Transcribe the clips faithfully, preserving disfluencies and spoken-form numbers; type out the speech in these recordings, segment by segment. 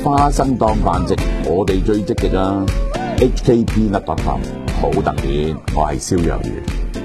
花生當飯食，我哋最積極啊 ！H K P 甩白頭，好特別，我係蕭若元。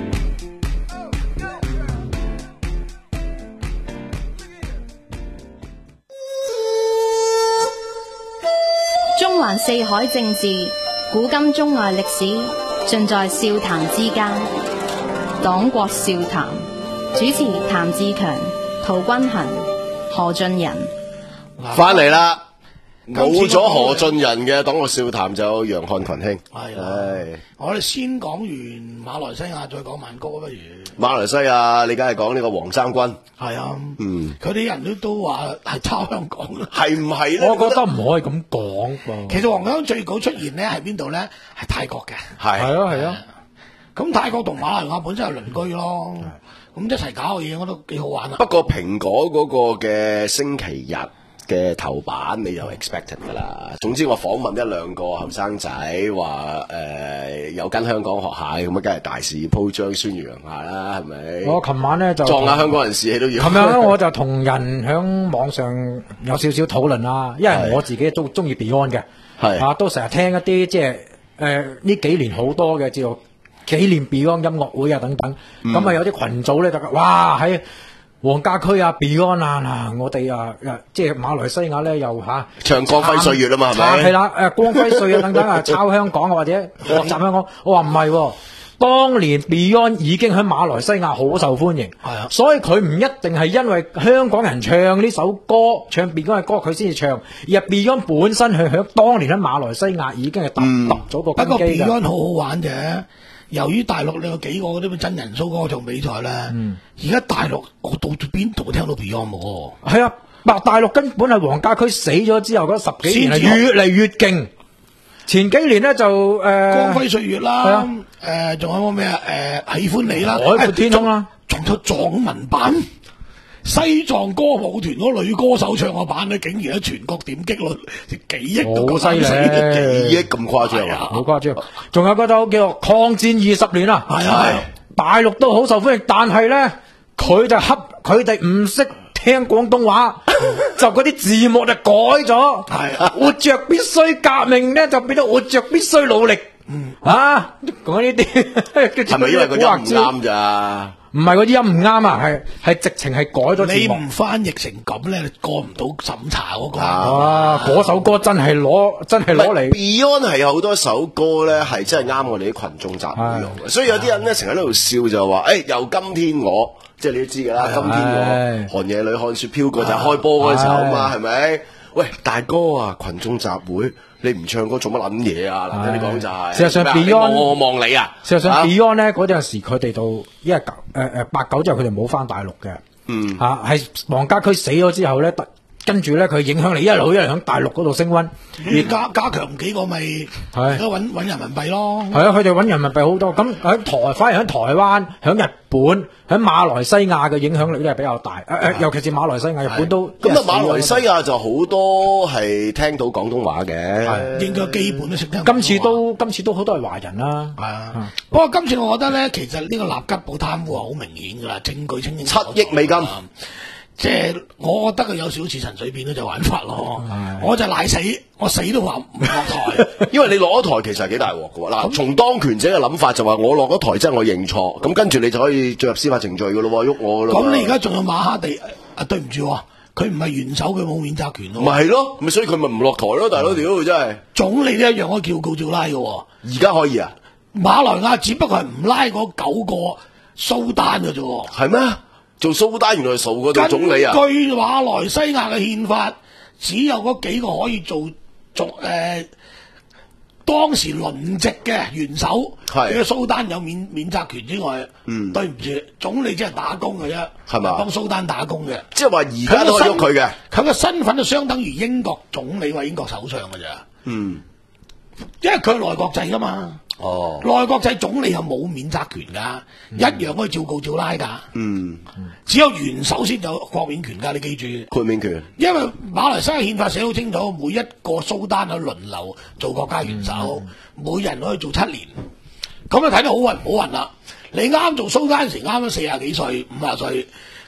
中環四海政治，古今中外歷史，盡在笑談之間。黨國笑談，主持譚志強、陶君衡、何俊仁。 翻嚟啦！冇咗何俊仁嘅黨國笑談，就有楊漢群兄。 係啊，我哋先講完馬來西亞，再講曼谷不如。 馬來西亞，你梗係講呢個黃衫軍。 係啊， 嗯， 佢啲人都都話係抄香港， 係唔係咧？ 我覺得唔可以咁講噃。 其實黃香最早出現咧係邊度咧？係泰國嘅。 係係啊係啊。 咁泰國同馬來亞本身係鄰居咯，咁一齊搞嘅嘢我都幾好玩啊。 不過蘋果嗰個嘅星期日嘅頭版你就 expected 噶啦。總之我訪問一兩個後生仔，話誒有間香港學蟹咁啊，梗係大肆鋪張宣揚下啦，係咪？ 我琴晚咧就撞下香港人士氣都要。 琴日咧我就同人喺網上有少少討論啦，因為我自己都中意 Beyond 嘅，係啊，都成日聽一啲即係誒呢幾年好多嘅叫做紀念 Beyond 音樂會啊等等，咁啊、嗯、有啲群組咧就哇喺黃家駒啊 Beyond 啊嗱，我哋啊即係馬來西亞咧又吓唱光輝歲月啊嘛，係咪？ 係啦，誒光輝歲月等等啊，抄香港啊或者學習香港，我話唔係，當年 Beyond 已經喺馬來西亞好受歡迎，係啊，所以佢唔一定係因為香港人唱呢首歌，唱 Beyond 嘅歌佢先至唱，而係 Beyond 本身係響當年喺馬來西亞已經係揼揼咗個根基㗎。 不過 Beyond 好好玩嘅。由於大陸你有幾個嗰啲真人 show 歌唱比賽咧，而家、嗯、大陸我到邊度聽到 Beyond 喎？係啊，嗱，大陸根本係黃家駒死咗之後嗰十幾年係越嚟越勁。前幾年咧就誒、呃、 光輝歲月啦，誒仲、啊呃、有冇咩啊？誒、呃、喜歡你啦，海闊天空啦，仲有藏文版。西藏歌舞團嗰女歌手唱個版咧，竟然喺全國點擊率幾億都好犀利， 幾億咁誇張啊！ 好誇張。仲有嗰首叫做《抗戰二十年》啊，係啊係，大陸都好受歡迎，但係咧佢就恰佢哋唔識聽廣東話，就嗰啲字幕就改咗，係啊，活着必須革命咧，就變咗活着必須努力。嗯啊，講呢啲係咪因為個音唔啱咋？ 唔係嗰啲音唔啱啊，係係直情係改咗字幕。 你唔翻譯成咁咧，你過唔到審查嗰個。 啊，嗰首歌真係攞真係攞嚟。 Beyond 係有好多首歌咧，係真係啱我哋啲群眾集會用嘅，所以有啲人咧成日喺度笑就話，誒，由今天我，即係你都知噶啦，今天我寒夜裏看雪飄過就係開波嗰時候啊嘛，係咪？喂，大哥啊，群眾集會。你唔唱歌做乜撚嘢啊？嗱，你講就係。 事實上 Beyond 我望你啊。 事實上 Beyond 咧嗰陣時佢哋到，因為九誒誒八九之後佢哋冇翻大陸嘅。嗯。嚇係黃家駒死咗之後咧，跟住咧佢影響力一路一路喺大陸嗰度升溫。 而加加強幾個咪係而家揾揾人民幣咯。 係啊，佢哋揾人民幣好多。咁喺台反而喺台灣、喺日本、喺馬來西亞嘅影響力都係比較大。誒誒，尤其是馬來西亞、日本都。 咁啊，馬來西亞就好多係聽到廣東話嘅， 係應該基本都識聽。 今次都今次都好多係華人啦。係啊， 不過今次我覺得咧，其實呢個納吉堡貪污係好明顯㗎啦，證據清清楚楚。 七億美金。 即係我覺得佢有少少似陳水扁嗰隻玩法咯，我就賴死，我死都話唔落台， 因為你落咗台其實係幾大鑊㗎喎。嗱，從當權者嘅諗法就話我落咗台即係我認錯，咁跟住你就可以進入司法程序㗎咯，喐我㗎咯。 咁你而家仲有馬哈地啊？對唔住，佢唔係元首，佢冇免責權咯。 咪係咯，咪所以佢咪唔落台咯，大佬屌真係。 總理都一樣可以叫告照拉㗎。 而家可以啊？ 馬來亞只不過係唔拉嗰九個蘇丹㗎啫。係咩？ 做蘇丹原來係傻過做總理啊！ 根據馬來西亞嘅憲法，只有嗰幾個可以做做誒、呃、當時輪值嘅元首，嘅蘇丹有免免責權之外，嗯，對唔住，總理只係打工嘅啫，係嘛？幫蘇丹打工嘅， 即係話而家都可以喐佢嘅， 佢嘅身份就相當於英國總理或英國首相嘅咋，嗯，因為佢係內閣制噶嘛。哦，內閣制總理又冇免責權噶，嗯、一樣可以照告照拉噶。嗯，只有元首先有豁免權噶，你記住。 豁免權。因為馬來西亞憲法寫好清楚，每一個蘇丹去輪流做國家元首，嗯、每人可以做七年。咁啊睇到好運唔好運啦！你啱做蘇丹時啱啱四十幾歲、五十歲，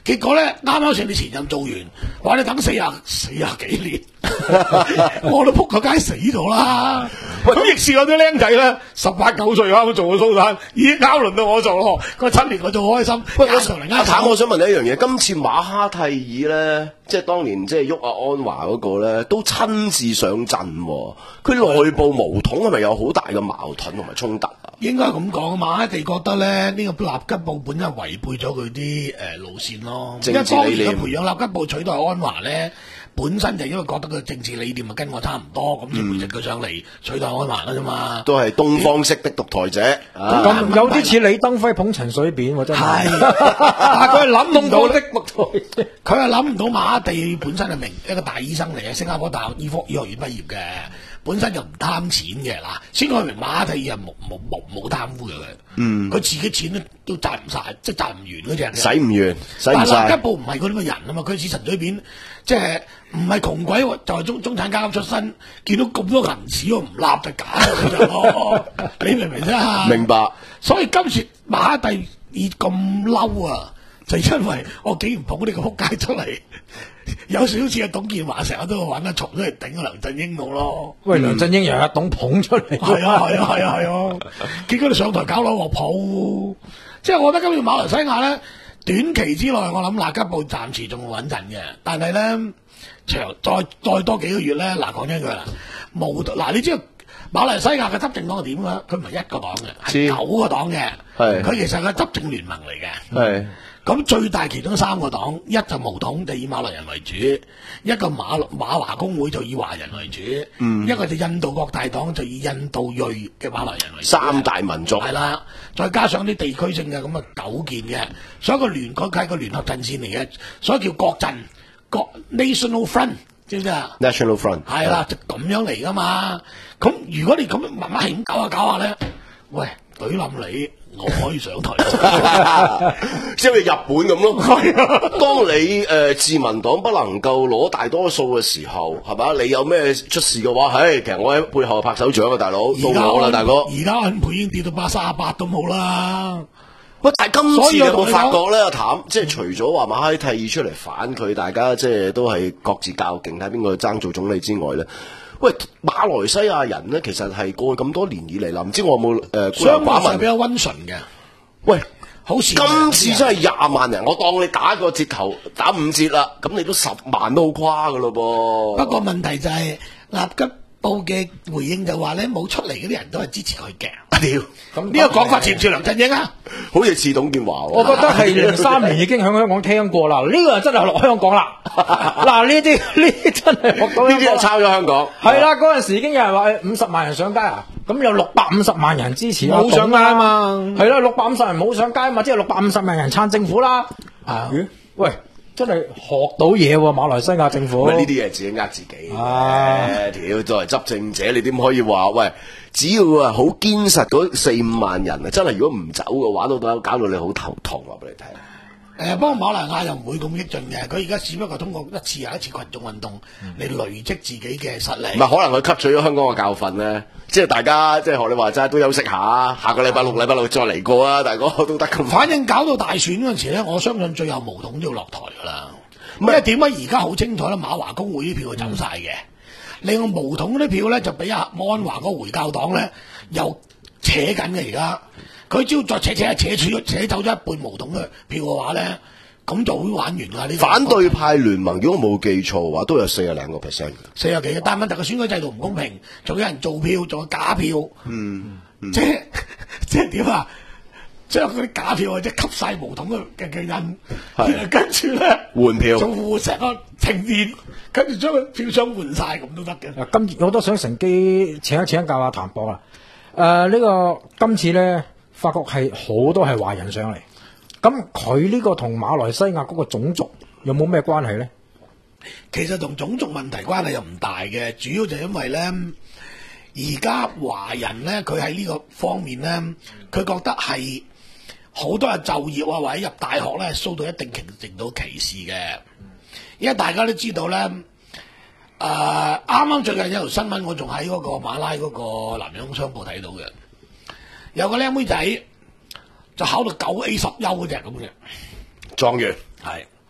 結果咧啱啱上你前任做完，話你等四廿四廿幾年，我都仆個街死咗啦。咁亦是有啲僆仔咧，十八九歲啱啱做咗蘇丹，已經啱輪到我做咯。嗰七年我做開心。 喂，我上嚟阿譚，我想問你一樣嘢，今次馬哈蒂爾咧，即係當年即係喐阿安華嗰個咧，都親自上陣喎。佢內部巫統係咪有好大嘅矛盾同埋衝突啊？ 應該咁講，馬哈蒂覺得咧，呢、這個納吉布本身違背咗佢啲誒路線咯。因為當年佢培養納吉布取代安華咧，本身就因為覺得佢政治理念啊跟我差唔多，咁先培植佢上嚟取代安華啦啫嘛。 都係東方式的獨裁者。 咁、啊、有啲似李登輝捧陳水扁喎，真係。 但係佢係諗唔到的獨裁， 佢係諗唔到馬哈蒂本身係明一個大醫生嚟嘅，新加坡大學醫科醫學院畢業嘅。本身就唔貪錢嘅嗱，先講明馬哈蒂爾係冇冇冇冇貪污嘅佢，嗯，佢自己錢都都賺唔晒，即係賺唔完嗰隻， 使唔完，使唔晒。 但係納吉布唔係嗰啲咁嘅人啊嘛，佢似陳水扁，即係唔係窮鬼，就係、是、中中產階級出身，見到咁多銀紙我唔立就假嘅咯，你明唔明啫？ 明白。 所以今次馬哈蒂爾咁嬲啊，就因為我竟然捧呢個撲街出嚟。有少少似阿董建華成日都揾阿蟲出嚟頂阿梁振英度咯。 喂，梁振英又阿董捧出嚟， 係啊係啊係啊係啊！結果你上台搞兩鑊泡，即係我覺得今次馬來西亞咧，短期之內我諗納吉布暫時仲穩陣嘅，但係咧長再再多幾個月咧，嗱講真句啦，冇嗱你知道馬來西亞嘅執政黨係點嘅？佢唔係一個黨嘅，係九個黨嘅，係佢其實係執政聯盟嚟嘅，係。咁最大其中三個黨，一就巫統就以馬來人為主，一個馬馬華公會就以華人為主，嗯、一個就印度國大黨就以印度裔嘅馬來人為主。 三大民族係啦，再加上啲地區性嘅咁嘅構建嘅，所以個聯嗰係個聯合陣線嚟嘅，所以叫國陣，國 National Front 知唔知啊 ？National Front 係啦，就咁樣嚟噶嘛。咁如果你咁樣慢慢係咁搞下搞下咧，喂，懟冧你！我可以上台， 即係好似日本咁咯。係啊，當你誒、呃、自民黨不能夠攞大多數嘅時候，係嘛？你有咩出事嘅話，唉，其實我喺背後拍手掌啊，大佬，到我啦，大哥。 而家安倍已經跌到百三十八都冇啦。 喂，但係今次你有冇發覺咧？阿譚，即係除咗話馬哈蒂爾出嚟反佢，大家即係都係各自較勁，睇邊個爭做總理之外咧。喂，馬來西亞人咧，其實係過去咁多年以嚟啦，唔知我有冇誒孤陋寡聞， 比較溫順嘅。 喂， 好似今次真係廿萬人，我當你打個折頭，打五折啦，咁你都十萬都好誇噶咯噃。 不過問題就係納吉布嘅回應就話咧，冇出嚟嗰啲人都係支持佢嘅。屌，咁呢個講法似唔似梁振英啊？ 好似似董建華。 我覺得係零三年已經喺香港聽過啦，呢、這個人真係落香港啦。嗱，呢啲呢啲真係學到， 呢啲係抄咗香港。 係啦，嗰陣時已經有人話五十萬人上街啊，咁有六百五十萬人支持冇上街啊嘛。係啦，六百五十人冇上街啊嘛，即係六百五十萬人撐政府啦。啊，喂！真係學到嘢喎，馬來西亞政府。 喂，呢啲嘢自己呃自己。唉，屌，作為執政者，你點可以話喂？只要啊好堅實嗰四五萬人啊，真係如果唔走嘅話，都搞搞到你好頭痛，話俾你聽。 誒、呃，不過馬來亞又唔會咁激進嘅，佢而家只不過通過一次又一次群眾運動嚟累積自己嘅實力。唔係、 嗯，可能佢吸取咗香港嘅教訓咧，即係大家即係學你話齋都休息下，下個禮拜六、禮拜六再嚟過啊，大哥都得咁。 反正搞到大選嗰陣時咧，我相信最後巫統都要落台噶啦。因為點解而家好清楚咧？馬華公會啲票係走晒嘅，嗯、另外巫統嗰啲票咧就俾阿安華嗰個回教黨咧又扯緊嘅而家。佢只要再扯扯下扯住扯走咗一半巫統嘅票嘅話咧，咁就會玩完啦。呢反對派聯盟如果冇記錯嘅話，都有四十零個 percent 嘅， 四十幾嘅。但係問題個選舉制度唔公平，仲有人做票，仲有假票。嗯，嗯即係即係點啊？將嗰啲假票或者吸晒巫統嘅嘅印，跟住咧換票， 做成個停電，跟住將個票箱換晒咁都得嘅。 今次我都想乘機請一請教下譚博啦。誒、呃，呢、這個今次咧。發覺係好多係華人上嚟，咁佢呢個同馬來西亞嗰個種族有冇咩關係咧？ 其實同種族問題關係又唔大嘅，主要就係因為咧，而家華人咧佢喺呢個方面咧，佢覺得係好多人就業啊或者入大學咧受到一定程度歧視嘅，因為大家都知道咧，誒啱啱最近有條新聞，我仲喺嗰個馬拉嗰個南洋商報睇到嘅。有個靚妹仔就考到九 A 十優嗰隻咁嘅狀元，係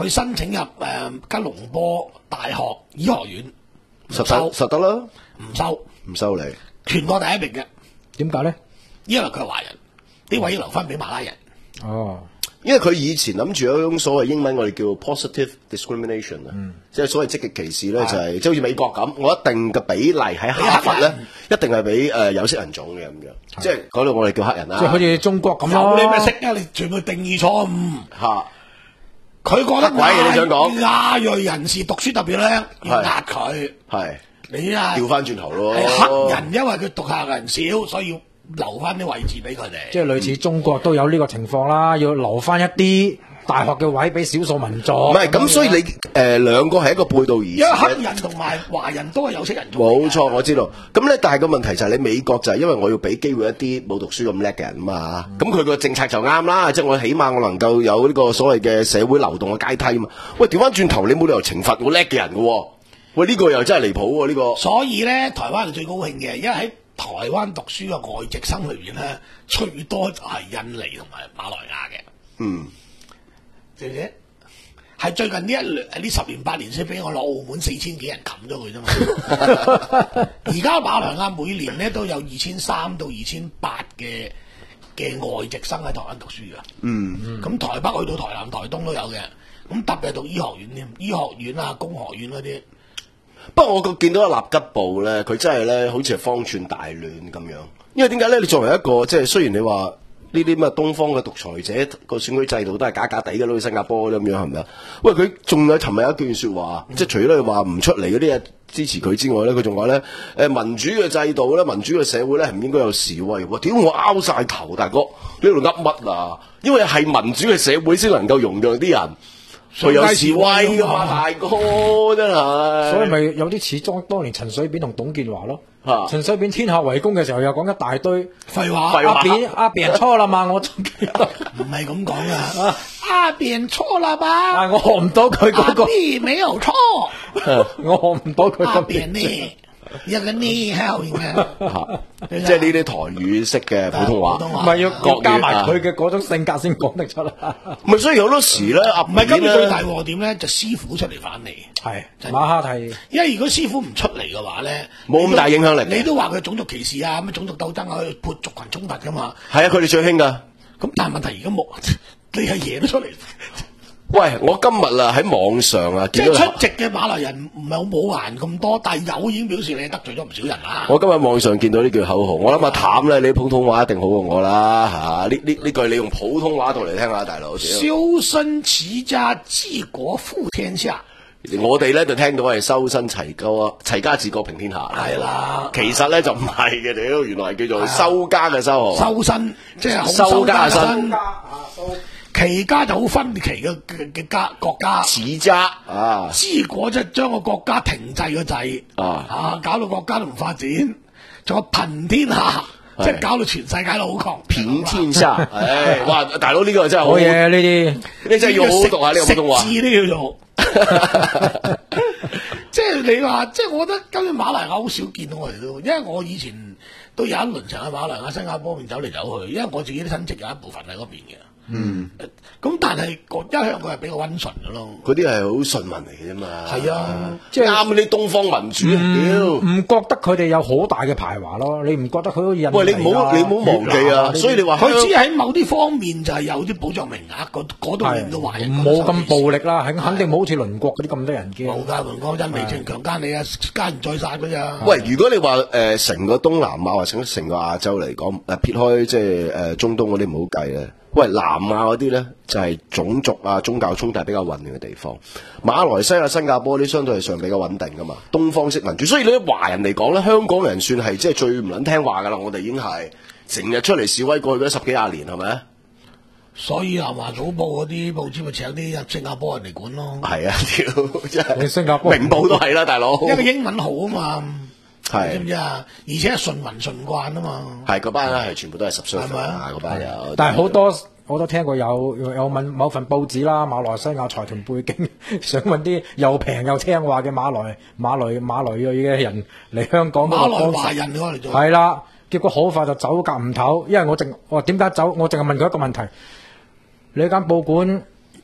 去申請入誒、呃、吉隆坡大學醫學院， 實得實得啦， 唔收唔收你， 全國第一名嘅。 點解咧？ 因為佢係華人，啲位要留翻俾馬拉人。 哦。 因為佢以前諗住有一種所謂英文我哋叫 positive discrimination 啊、嗯，即係所謂積極歧視咧，就係即係好似美國咁，我一定嘅比例喺哈佛咧，一定係俾誒有色人種嘅咁樣，即係嗰度我哋叫黑人啦。 即係好似中國咁咯。 有你咩識啊？你全部定義錯誤嚇。 佢覺得鬼嘢你想講亞裔人士讀書特別叻，要壓佢。 係。 你啊， 調翻轉頭咯。 係黑人，因為佢讀下嘅人少，所以要留翻啲位置俾佢哋。 即係類似中國都有呢個情況啦，要留翻一啲大學嘅位俾少數民族。 唔係咁，所以你誒兩個係一個背道而馳。 因為黑人同埋華人都係有色人種。 冇錯，我知道。咁咧，但係個問題就係你美國就係因為我要俾機會一啲冇讀書咁叻嘅人啊嘛。咁佢個政策就啱啦，即係我起碼我能夠有呢個所謂嘅社會流動嘅階梯啊嘛。喂，調翻轉頭，你冇理由懲罰我叻嘅人嘅喎。喂，呢個又真係離譜喎！呢個。所以咧，台灣係最高興嘅，因為喺台灣讀書嘅外籍生裏邊咧，最多就係印尼同埋馬來亞嘅。 嗯， 知唔知？係最近呢一兩呢十年八年先俾我落澳門四千幾人冚咗佢啫嘛。而家馬來亞每年咧都有二千三到二千八嘅嘅外籍生喺台灣讀書㗎。 嗯， 咁台北去到台南、台東都有嘅。咁特別係讀醫學院添，醫學院啊、工學院嗰啲。 不過我個見到阿納吉布咧，佢真係咧好似係方寸大亂咁樣。因為點解咧？你作為一個即係雖然你話呢啲咁嘅東方嘅獨裁者個選舉制度都係假假地嘅，好似新加坡咁樣係咪啊？喂，佢仲有尋日有一段説話，嗯、即係除咗你話唔出嚟嗰啲嘢支持佢之外咧，佢仲話咧誒民主嘅制度咧，民主嘅社會咧係唔應該有示威喎。屌我拗晒頭，大哥你喺度噏乜啊？因為係民主嘅社會先能夠容讓啲人。佢有示威噶嘛，大哥真係， 所以咪有啲似當當年陳水扁同董建華咯。 啊、 陳水扁天下圍攻嘅時候又講一大堆廢話， 阿扁阿扁錯啦嘛，我仲記得唔係咁講噶，阿扁錯啦吧？ 啊，我學唔到佢嗰個， 阿扁沒有錯， 我學唔到佢阿扁呢？一個呢後面嘅， 即係呢啲台語式嘅普通話， 唔係要加埋佢嘅嗰種性格先講得出啦。 唔係，所以好多時咧， 唔係今日最大鑊點咧，就師傅出嚟反嚟， 係馬哈蒂。 因為如果師傅唔出嚟嘅話咧， 冇咁大影響力。 你都話佢種族歧視啊，咁種族鬥爭啊，去潑族群衝突噶嘛。 係啊，佢哋最興噶。 咁但係問題而家冇，你係贏得出嚟。 喂，我今日啊喺網上啊， 即係出席嘅馬來人唔係好冇人咁多，但係有已經表示你得罪咗唔少人啦。 我今日網上見到呢句口號，我諗阿譚咧，你普通話一定好過我啦嚇。呢呢呢句你用普通話讀嚟聽下，大佬。 修身齊家治國富天下。 我哋咧就聽到係修身齊家啊，齊家治國平天下。 係啦， 其實咧就唔係嘅，屌，原來係叫做修家嘅修。 修身即係修家嘅身。 其家就好分歧嘅嘅嘅家國家， 治家啊， 治國即係將個國家停滯個掣啊，啊搞到國家都唔發展，仲有平天下，即係搞到全世界都好窮。 平天下，唉，哇，大佬呢個真係好嘢，呢啲你真係要好好讀下呢個普通話。 食字都叫做，即係你話，即係我覺得今日馬來亞好少見到我哋都，因為我以前都有一輪成喺馬來亞、新加坡邊走嚟走去，因為我自己啲親戚有一部分喺嗰邊嘅。嗯，咁但係因為香港係比較溫順嘅咯， 嗰啲係好順民嚟嘅啫嘛。 係啊， 即係啱啲東方民主，屌唔覺得佢哋有好大嘅排華咯？你唔覺得佢好印尼啊？ 喂，你唔好你唔好忘記啊！所以你話佢只喺某啲方面就係有啲保障名額，嗰度令到華人冇咁暴力啦，肯肯定冇好似鄰國嗰啲咁多人嘅。 冇㗎，鄰國印尼淨強姦你啊，家人再殺㗎咋。 喂，如果你話誒成個東南亞或者成個亞洲嚟講，誒撇開即係誒中東嗰啲唔好計咧。喂，南亞嗰啲咧就係、是、種族啊、宗教衝突比較混亂嘅地方。馬來西亞、新加坡啲相對係上比較穩定噶嘛，東方式民主。所以你啲華人嚟講咧，香港人算係即係最唔撚聽話噶啦。我哋已經係成日出嚟示威過去嗰十幾廿年，係咪？ 所以南華早報嗰啲報紙咪請啲新加坡人嚟管咯。 係啊，屌真係！ 新加坡明報都係啦，大佬。 因為英文好啊嘛。 係， 知唔知啊？而且係順民順慣啊嘛。 係嗰班咧係全部都係十歲以下嗰班有。 但係好多我都聽過有有問某份報紙啦，馬來西亞財團背景，想揾啲又平又聽話嘅馬來馬來馬來裔嘅人嚟香港。 馬來華人嚟做。 係啦，結果好快就走夾唔唞，因為我淨我話點解走？我淨係問佢一個問題：你間報館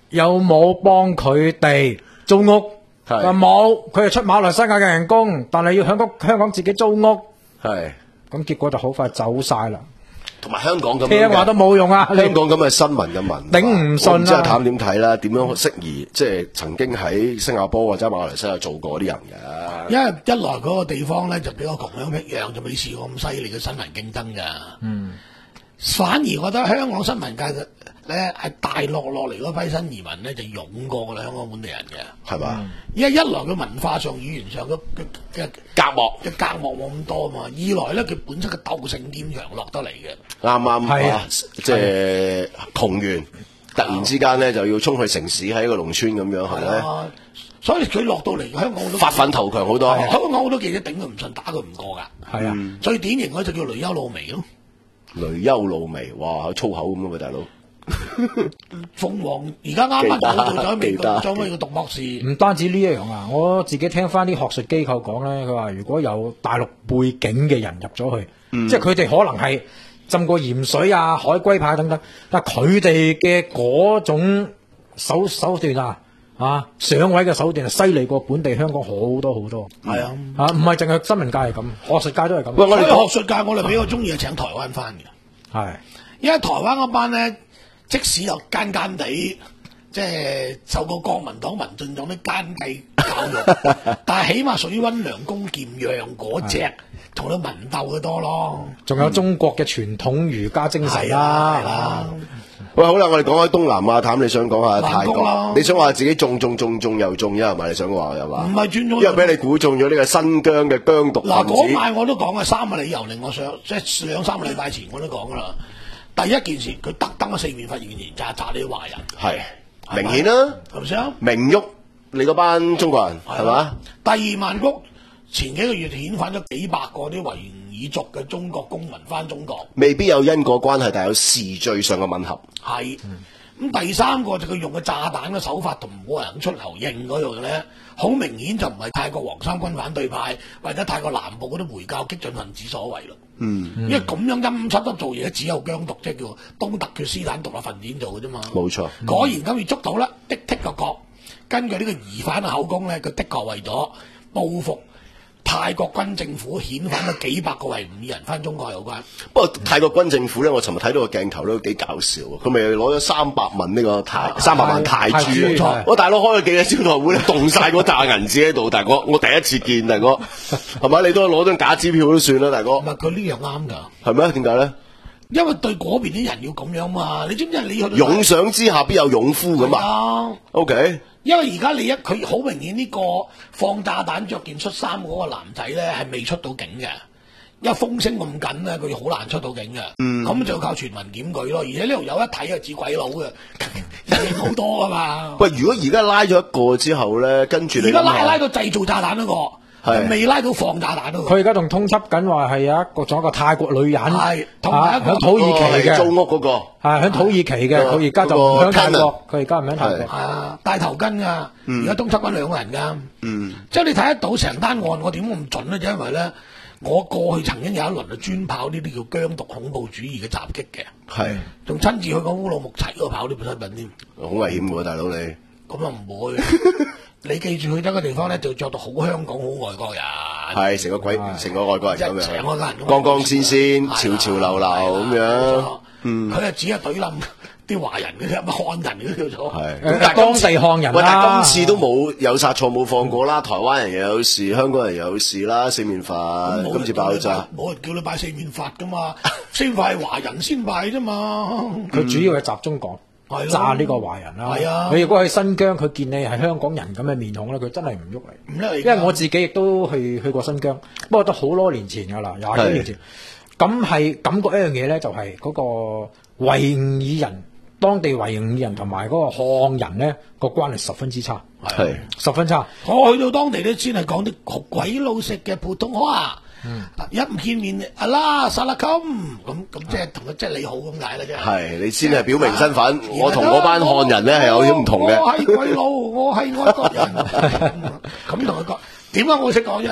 有冇幫佢哋租屋？話冇，佢係出馬來西亞嘅人工，但係要香港香港自己租屋。 係， 咁結果就好快走晒啦。 同埋香港咁聽話都冇用啊！ 香港咁嘅新聞嘅文， 頂唔順啊！ 我唔知阿譚點睇啦？點樣適宜即係曾經喺新加坡或者馬來西亞做過啲人嘅？ 因為一來嗰個地方咧就比較窮鄉僻壤，就未試過咁犀利嘅新聞競爭㗎。嗯，反而覺得香港新聞界嘅咧係大陸落嚟嗰批新移民咧就勇過㗎啦，香港本地人嘅係嘛？因為一來佢文化上、語言上嘅嘅隔膜嘅隔膜冇咁多嘛，二來咧佢本身嘅鬥性堅強落得嚟嘅。啱啱係啊，即係窮完，突然之間咧就要衝去城市喺一個農村咁樣係咪？所以佢落到嚟香港都發奮圖強好多，香港好多記者頂佢唔順，打佢唔過㗎。係啊，最典型嗰就叫雷優露眉咯。雷優露眉，哇，粗口咁啊，大佬！鳳凰而家啱啱到到咗美國，做咩要讀博士？唔單止呢一樣啊，我自己聽翻啲學術機構講咧，佢話如果有大陸背景嘅人入咗去，嗯、即係佢哋可能係浸過鹽水啊、海龜派等等，但係佢哋嘅嗰種手手段啊，啊上位嘅手段係犀利過本地香港好多好多。係啊，啊唔係淨係新聞界係咁，學術界都係咁。喂，我哋學術界我哋比較中意係請台灣翻嘅，係因為台灣嗰班咧。即使有奸奸地，即係受過國民黨、民進黨啲奸計教育，但係起碼屬於溫良恭儉讓嗰隻，同你民鬥嘅多咯。仲有中國嘅傳統儒家精神啦。係啦。喂，好啦，我哋講開東南亞，譚你想講下泰國？你想話自己中中中中又中，因為咪你想話又話？唔係轉中，因為俾你估中咗呢個新疆嘅疆獨分子。嗱，嗰晚我都講啊，三個理由令我想，即係兩三個禮拜前我都講噶啦。第一件事，佢特登喺四面佛面前炸炸呢啲華人，係明顯啦，係咪先？明喐你嗰班中國人係嘛？第二，曼谷前幾個月遣返咗幾百個啲維吾爾族嘅中國公民翻中國，未必有因果關係，但係有時序上嘅吻合。係咁、嗯，第三個就佢用嘅炸彈嘅手法同冇人出頭應嗰樣咧，好明顯就唔係泰國黃衫軍反對派或者泰國南部嗰啲回教激進分子所為咯。嗯，因為咁樣陰濕得做嘢，只有疆獨，即係叫東突厥斯坦獨立分子做嘅啫嘛。冇錯，果然今次捉到啦，的剔個角。根據呢個疑犯嘅口供咧，佢的確為咗報復泰國軍政府遣返咗幾百個維吾爾人翻中國有關。不過泰國軍政府咧，我尋日睇到個鏡頭都幾搞笑，佢咪攞咗三百萬呢個泰三百萬泰銖。冇錯，我大佬開個記者招待會咧，動晒嗰沓銀紙喺度，大哥，我第一次見，大哥，係咪？你都攞張假支票都算啦，大哥。唔係，佢呢樣啱㗎。係咩？點解咧？因為對嗰邊啲人要咁樣嘛，你知唔知你去勇上之下必有勇夫咁啊 ？OK。因為而家你一佢好明顯呢個放炸彈着件恤衫嗰個男仔咧係未出到境嘅，因為風聲咁緊咧，佢好難出到境嘅。嗯，咁就靠全民檢舉咯。而且呢度有一睇就似鬼佬嘅，人好多啊嘛。喂，如果而家拉咗一個之後咧，跟住你而家拉拉到製造炸彈嗰個。係未拉到放炸彈咯？佢而家仲通緝緊話係有一個仲有一個泰國女人，係同埋一個喺土耳其嘅租屋嗰個，係喺土耳其嘅。佢而家就唔喺泰國，佢而家唔喺泰國。係啊，戴頭巾噶，而家通緝緊兩個人噶。嗯，即係你睇得到成單案，我點咁準咧？就因為咧，我過去曾經有一輪嘅專跑呢啲叫疆獨恐怖主義嘅襲擊嘅，係仲親自去個烏魯木齊嗰度跑呢部新聞添。好危險喎，大佬你。咁又唔會。你記住去得個地方咧，就着到好香港、好外國人，係成個鬼、成個外國人咁樣，成個人光光鮮鮮、潮潮流流咁樣。嗯，佢係只係懟冧啲華人嘅啫，乜漢人嘅叫做。係，咁但係當地漢人啦。但係今次都冇有殺錯冇放過啦，台灣人又有事，香港人又有事啦，四面佛今次爆炸，冇人叫你拜四面佛噶嘛，四面佛係華人先拜啫嘛。佢主要係集中講。炸呢個華人啦，係啊！你如果去新疆，佢見你係香港人咁嘅面孔咧，佢真係唔喐你。唔喐，因為我自己亦都去去過新疆，不過都好多年前噶啦，廿幾年前。咁係感覺一樣嘢咧，就係嗰個維吾爾人，當地維吾爾人同埋嗰個漢人咧個關係十分之差，係十分差。我去到當地咧，先係講啲好鬼老實嘅普通話。嗯，一唔見面，阿拉薩拉金咁咁，即係同佢即係你好咁解啦，啫。係你先係表明身份，我同嗰班漢人咧係有啲唔同嘅。我係鬼佬，我係外國人。咁同佢講，點解我識講一樣嘢？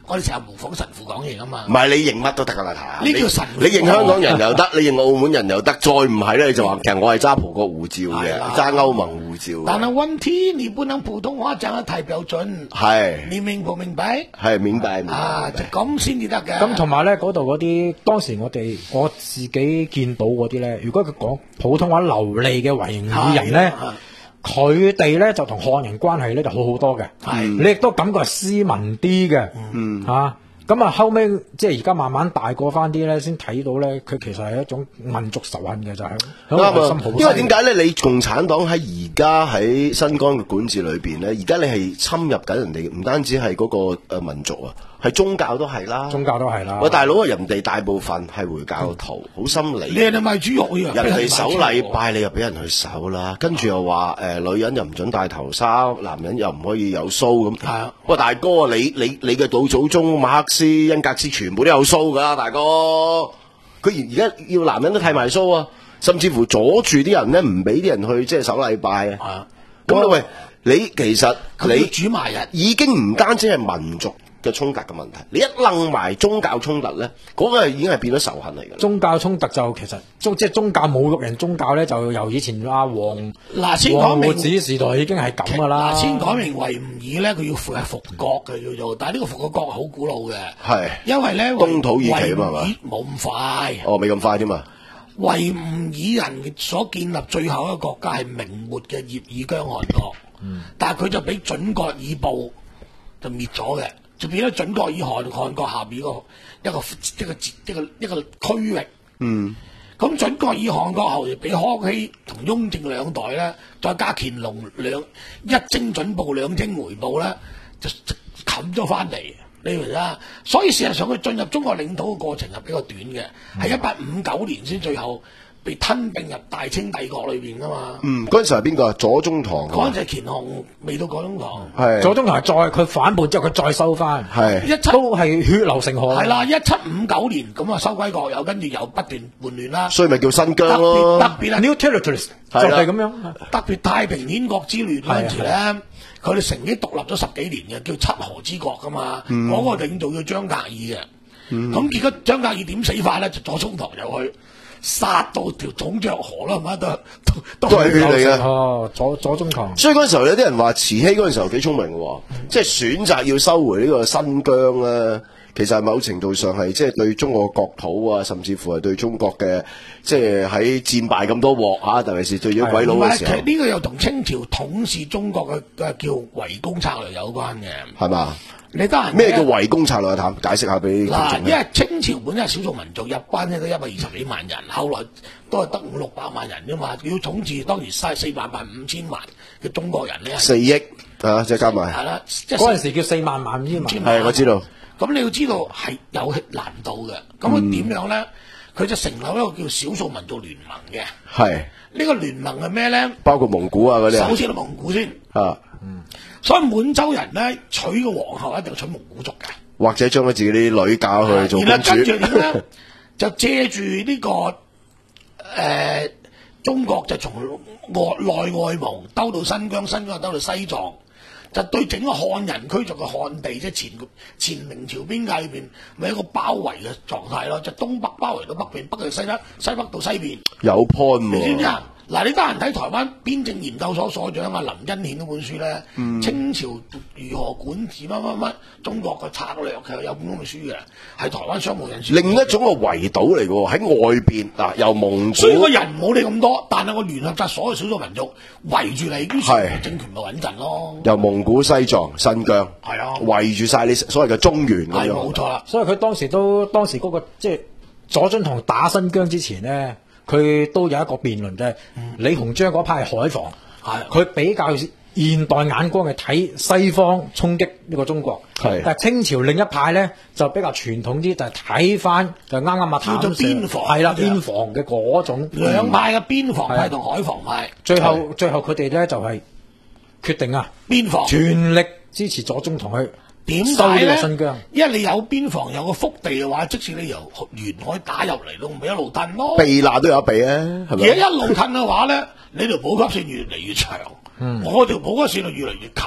我哋成日模仿神父講嘢噶嘛。 唔係你認乜都得噶啦，睇呢叫神父。 你認香港人又得，你認澳門人又得，再唔係咧你就話其實我係揸葡國護照嘅，揸歐盟護照。 但係問題你不能普通話講得太標準。 係。 你明唔明白？ 係明白。 啊，就咁先至得嘅。 咁同埋咧嗰度嗰啲當時我哋我自己見到嗰啲咧，如果佢講普通話流利嘅維吾爾人咧。佢哋咧就同漢人關係咧就好好多嘅，你亦都感覺係斯文啲嘅， 嗯嚇咁啊後尾即係而家慢慢大過翻啲咧，先睇到咧佢其實係一種民族仇恨嘅就係、是， 啱因為點解咧？你共產黨喺而家喺新疆嘅管治裏邊咧，而家你係侵入緊人哋，唔單止係嗰個誒民族啊。係宗教都係啦， 宗教都係啦。 喂，大佬啊，人哋大部分係回教徒，好、嗯、心理。 你係咪豬肉啊？ 人哋守禮拜，你又俾人去守啦。跟住又話誒、呃，女人又唔准戴頭紗，男人又唔可以有鬚咁。係啊，喂，大哥啊，你你你嘅老祖宗馬克思、恩格斯全部都有鬚噶，大哥。佢而家要男人都剃埋鬚啊，甚至乎阻住啲人咧，唔俾啲人去即係守禮拜啊。係啊，咁喂，你其實你煮埋人已經唔單止係民族嘅衝突嘅問題，你一楞埋宗教衝突咧，嗰、那個已經係變咗仇恨嚟嘅。 宗教衝突就其實宗即係宗教侮辱人宗教咧，就由以前阿黃黃胡子時代已經係咁噶啦。 嗱，先講明維吾爾咧，佢要係復國嘅叫做，但係呢個復國國好古老嘅。係，因為咧東土耳其啊嘛， 冇咁快。 哦，未咁快添嘛。 維吾爾人所建立最後一個國家係明末嘅葉爾羌汗國，嗯、但係佢就俾準噶爾部就滅咗嘅。就變咗準噶爾汗汗國下邊一個一個一個一個一個區域。嗯，咁準噶爾汗國後嚟俾康熙同雍正兩代咧，再加乾隆兩一精準報兩精回報咧，就冚咗翻嚟。你明啦？所以事實上佢進入中國領土嘅過程係比較短嘅，係一八五九年先最後被吞併入大清帝國裏邊噶嘛。 嗯，嗰陣時係邊個啊？左宗棠。 嗰陣時係乾隆，未到左宗棠。 係。左宗棠再佢反叛之後，佢再收翻。 係。 一七都係血流成河。 係啦，一七五九年咁啊收歸國有，跟住又不斷叛亂啦。 所以咪叫新疆咯。 特別啊 ，New Territories 就係咁樣。 特別太平天國之亂嗰陣時咧，佢哋成幾獨立咗十幾年嘅，叫七河之國噶嘛。嗰、嗯、個領導叫張格爾嘅。咁、嗯、結果張格爾點死法咧？就左宗棠入去。殺到條總着河啦，係咪都都係血嚟嘅。 哦，左左宗棠。 所以嗰陣時候有啲人話慈禧嗰陣時候幾聰明嘅，嗯、即係選擇要收回呢個新疆咧。其實某程度上係即係對中國國土啊，甚至乎係對中國嘅即係喺戰敗咁多鑊啊，特別是對咗鬼佬嘅時候。 呢個又同清朝統治中國嘅嘅叫圍攻策略有關嘅， 係嘛？ 你得閒咩叫圍攻策略啊？解釋下俾嗱，因為清朝本身係少數民族，入關咧都一百二十幾萬人，後來都係得五六百萬人啫嘛。要統治當時嘥四萬萬五千萬嘅中國人咧， 四億啊，即係加埋。 係啦， 嗰陣時叫四萬萬五千萬。 係我知道。 咁你要知道係有難度嘅。咁佢點樣咧？佢、嗯、就成立一個叫少數民族聯盟嘅。係。呢個聯盟係咩咧？ 包括蒙古啊嗰啲。 首先係蒙古先。啊。嗯。所以滿洲人咧娶個皇后一定要娶蒙古族嘅。或者將佢自己啲女嫁去做公主。然後跟住點咧？就借住呢、這個誒、呃、中國就從外內外蒙兜到新疆，新疆兜到西藏。就對整個漢人區族嘅漢地，即係前前明朝邊界裏邊，咪一個包圍嘅狀態咯。就東北包圍到北邊，北到西北，西北到西邊。有 point 喎！你知唔知啊？嗱，你得閒睇台灣邊政研究所所長啊林恩顯嗰本書咧，嗯、清朝如何管治乜乜乜，中國嘅策略其實有本咁嘅書嘅，係台灣商務人士。另一種嘅圍堵嚟嘅喎，喺外邊嗱，由蒙古。所以個人冇你咁多，但係我聯合晒所有少數民族圍住你，於是政權咪穩陣咯。由蒙古、西藏、新疆，係啊，圍住晒你所謂嘅中原咁樣。係冇錯啦。所以佢當時都當時嗰、那個即係左宗棠打新疆之前咧。佢都有一個辯論，就係、是、李鴻章嗰派係海防，佢、嗯、比較現代眼光嘅睇西方衝擊呢個中國，但係清朝另一派咧就比較傳統啲，就係睇翻就啱啱啊叫做邊防，係啦邊防嘅嗰種兩派嘅邊防派同海防派，最後最後佢哋咧就係決定啊邊防全力支持左宗棠去。點解咧？因為你有邊防有個腹地嘅話，即使你由沿海打入嚟都咪一路褪咯。避難都有避啊，係咪？而家一路褪嘅話咧，你條補給線越嚟越長，嗯、我條補給線就越嚟越近。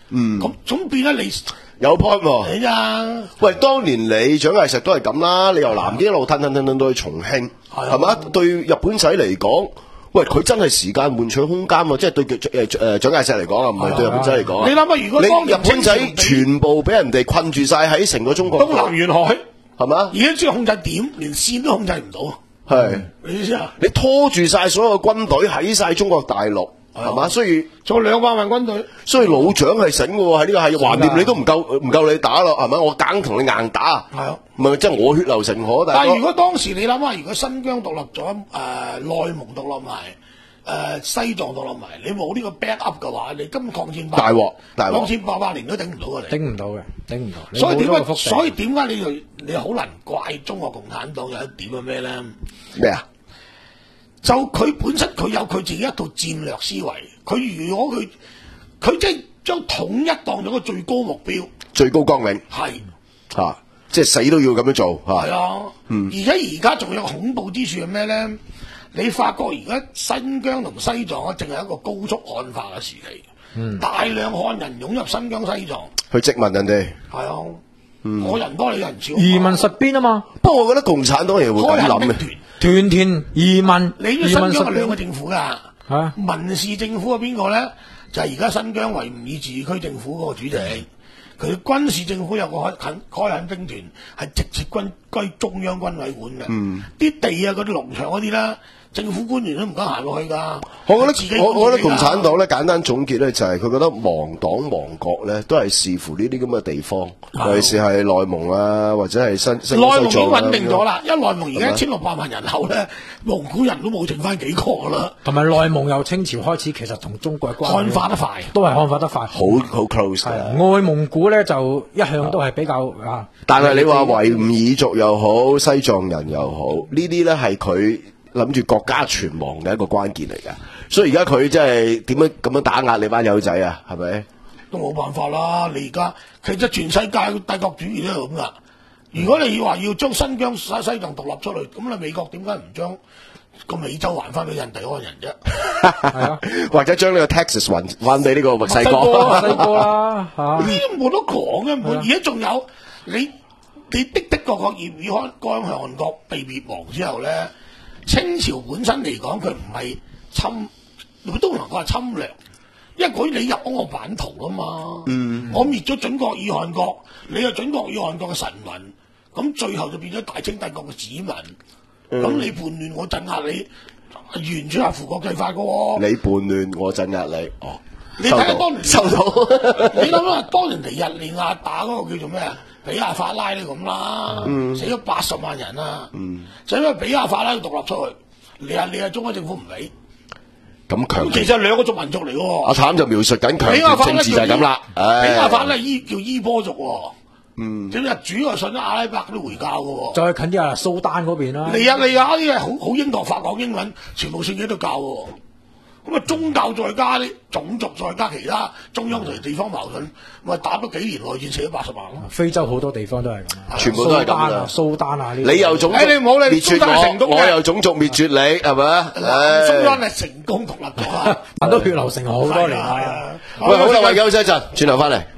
嗯，咁咁變咗你有 point 喎。 係啊， 喂，當年你蔣介石都係咁啦，你由南京一路吞吞吞吞到去重慶，係嘛？對日本仔嚟講，喂，佢真係時間換取空間喎，即係對誒誒蔣介石嚟講啊，唔係對日本仔嚟講啊。 你諗下，如果你日本仔全部俾人哋困住晒喺成個中國東南沿海， 係嘛？ 而家只係控制點，連線都控制唔到。 係， 你知啊？ 你拖住晒所有軍隊喺晒中國大陸，係嘛？所以仲有兩百萬軍隊， 所以老蔣係醒嘅喎，喺呢個係橫掂你都唔夠唔夠你打咯，係咪？我梗同你硬打， 係啊， 唔係即係我血流成河。 但係如果當時你諗下，如果新疆獨立咗，誒、呃、內蒙獨立埋，誒、呃、西藏獨立埋，你冇呢個 back up 嘅話，你今抗戰大鑊大鑊， 抗戰八百年都頂唔到嘅， 頂唔到嘅，頂唔到。 所以點解？所以點解你就你好難怪中國共產黨有一點係咩咧？ 咩啊？ 就佢本身佢有佢自己一套戰略思維，佢如果佢佢即係將統一當咗個最高目標、 最高綱領， 係嚇、啊，即係死都要咁樣做嚇。係啊，嗯，而且而家仲有個恐怖之處係咩咧？你發覺而家新疆同西藏啊，淨係一個高速漢化嘅時期，嗯，大量漢人湧入新疆西藏去殖民人哋， 係啊，嗯，我人多你人少， 移民實邊啊嘛。 不過我覺得共產黨亦會咁諗嘅。 團團移民， 你嘅新疆係兩個政府㗎， 嚇， 民事政府係邊個咧？就係而家新疆維吾爾自治區政府嗰個主席，佢軍事政府有個開墾開墾兵團，係直接軍歸中央軍委管嘅，啲、嗯、地啊嗰啲農場嗰啲啦。政府官員都唔敢行落去㗎。 我覺得自己我我覺得共產黨咧簡單總結咧就係佢覺得亡黨亡國咧都係視乎呢啲咁嘅地方，尤其是係內蒙啊或者係新新內蒙已經穩定咗啦，因為內蒙而家一千六百萬人口咧，蒙古人都冇剩翻幾個啦。 同埋內蒙由清朝開始，其實同中國嘅關係漢化得快， 都係漢化得快， 好好 close 嘅。 外蒙古咧就一向都係比較啊。 但係你話維吾爾族又好，西藏人又好，呢啲咧係佢諗住國家存亡嘅一個關鍵嚟㗎，所以而家佢真係點樣咁樣打壓你班友仔啊？係咪？ 都冇辦法啦！你而家其實全世界帝國主義都係咁噶。如果你話要將新疆西西藏獨立出嚟，咁你美國點解唔將個美洲還翻俾印第安人啫？係啊， 或者將呢個 Texas 還翻俾呢個墨西哥、 墨西哥啦， 呢啲冇得講嘅。而家仲有你你的的確確葉爾漢江汗國被滅亡之後咧。清朝本身嚟講，佢唔係侵，佢都唔能夠係侵略，因為佢你入咗我版圖啊嘛。嗯，我滅咗準噶爾汗國，你又準噶爾汗國嘅臣民，咁最後就變咗大清帝國嘅子民。咁、嗯、你叛亂，我鎮壓你，完全係符國際法噶喎。 你叛亂，我鎮壓你。哦， 你睇下當年收到， 你諗下當年嚟日利亞打嗰個叫做咩啊？比亞法拉都咁啦，嗯、死咗八十萬人啊！嗯、就因為比亞法拉要獨立出去，你係你係中央政府唔俾， 咁強。 其實兩個族民族嚟嘅喎。阿譚就描述緊強權政治就係咁啦。 比亞法拉伊叫伊波族喎，嗯，即係主要信咗阿拉伯嗰啲回教嘅喎。 再近啲啊，蘇丹嗰邊啦。 尼日利亞啲係好好英國法講英文，全部信基督教喎。咁啊，宗教再加啲種族再加其他中央同地方矛盾，咪打咗幾年內戰，死咗八十萬咯。 非洲好多地方都係咁， 全部都係咁啦。 蘇丹啊，呢你又種族滅絕我，我又種族滅絕你，係咪啊？ 蘇丹係成功獨立咗， 但都血流成河好多年啦。 喂，好啦，我休息一陣，轉頭翻嚟。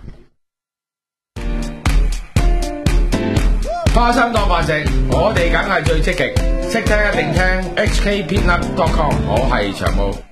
花生當飯食，我哋梗係最積極，識聽一定聽 H K Peanut dot com， 我係長毛。